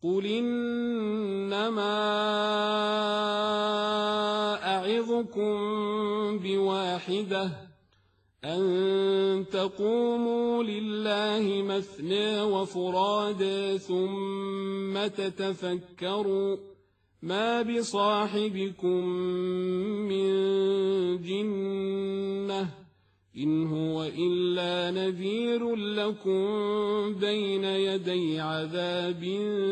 قل إنما أعظكم بواحدة أن تقوموا لله مثنى وفرادى ثم تتفكروا ما بصاحبكم من جنة إن هو إلا نذير لكم بين يدي عذاب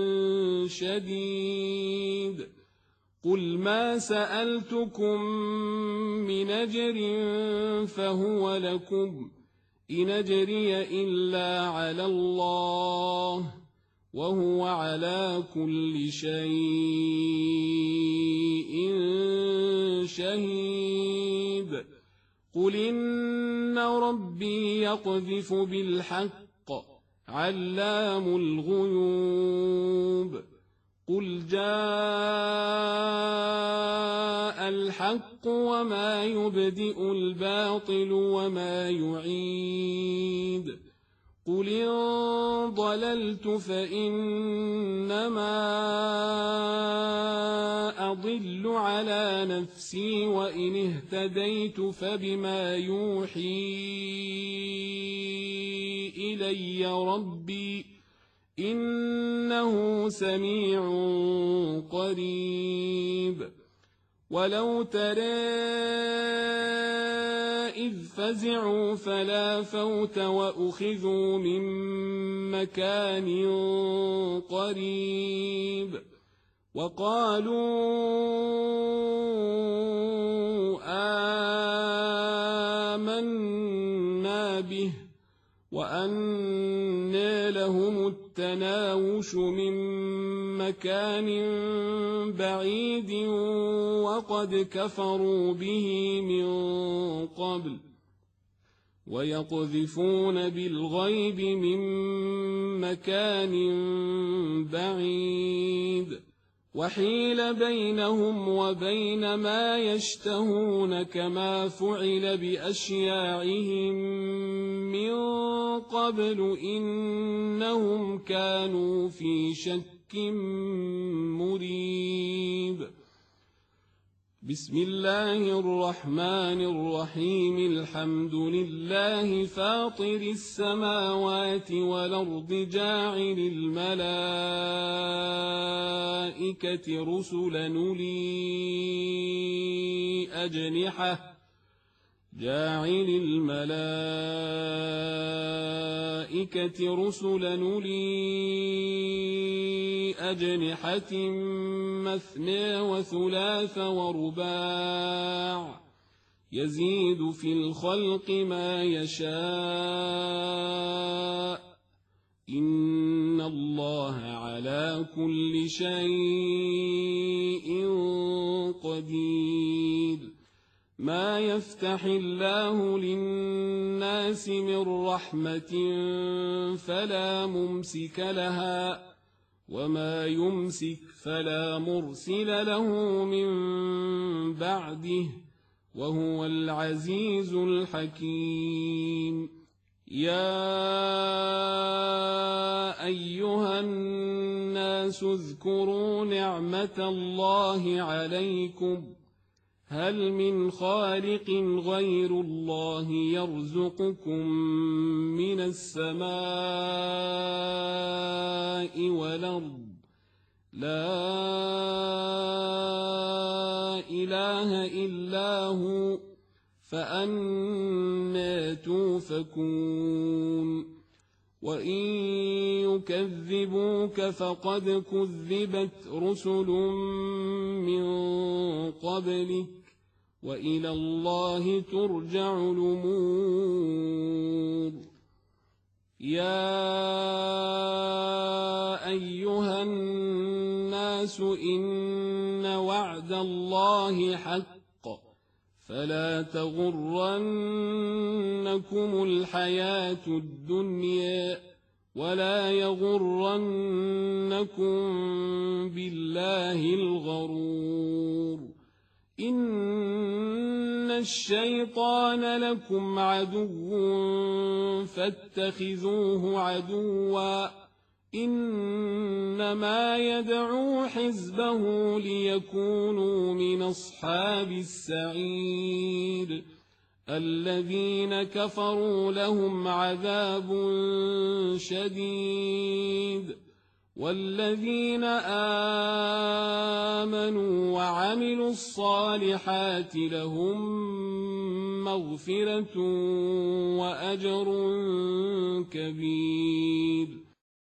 شديد قل ما سألتكم من أجر فهو لكم إن أجري إلا على الله وهو على كل شيء شهيد قل إن ربي يقذف بالحق علام الغيوب قل جاء الحق وما يبدئ الباطل وما يعيد قل إن ضللت فإنما أضل على نفسي وإن اهتديت فبما يوحي إلي ربي إنه سميع قريب ولو ترى إذ فزعوا فلا فوت وأخذوا من مكان قريب وقالوا آمنا به وأنى لهم التناوش من مكان بعيد وقد كفروا به من قبل ويقذفون بالغيب من مكان بعيد وحيل بينهم وبين ما يشتهون كما فعل بأشياعهم من قبل إنهم كانوا في شك مريب بسم الله الرحمن الرحيم الحمد لله فاطر السماوات والأرض جاعل الملائكة رسلا أولي أجنحة مثنى وثلاث ورباع يزيد في الخلق ما يشاء إن الله على كل شيء قدير ما يفتح الله للناس من رحمة فلا ممسك لها وما يمسك فلا مرسل له من بعده وهو العزيز الحكيم يا أيها الناس اذكروا نعمة الله عليكم هل من خالق غير الله يرزقكم من السماء والأرض لا إله إلا هو فأنى توفكون وإن يكذبوك فقد كذبت رسل من قبلك وإلى الله ترجع الأمور يا أيها الناس إن وعد الله حق فلا تغرنكم الحياة الدنيا ولا يغرنكم بالله الغرور إن الشيطان لكم عدو فاتخذوه عدوا إنما يدعو حزبه ليكونوا من أصحاب السعير الذين كفروا لهم عذاب شديد والذين آمنوا وعملوا الصالحات لهم مغفرة وأجر كبير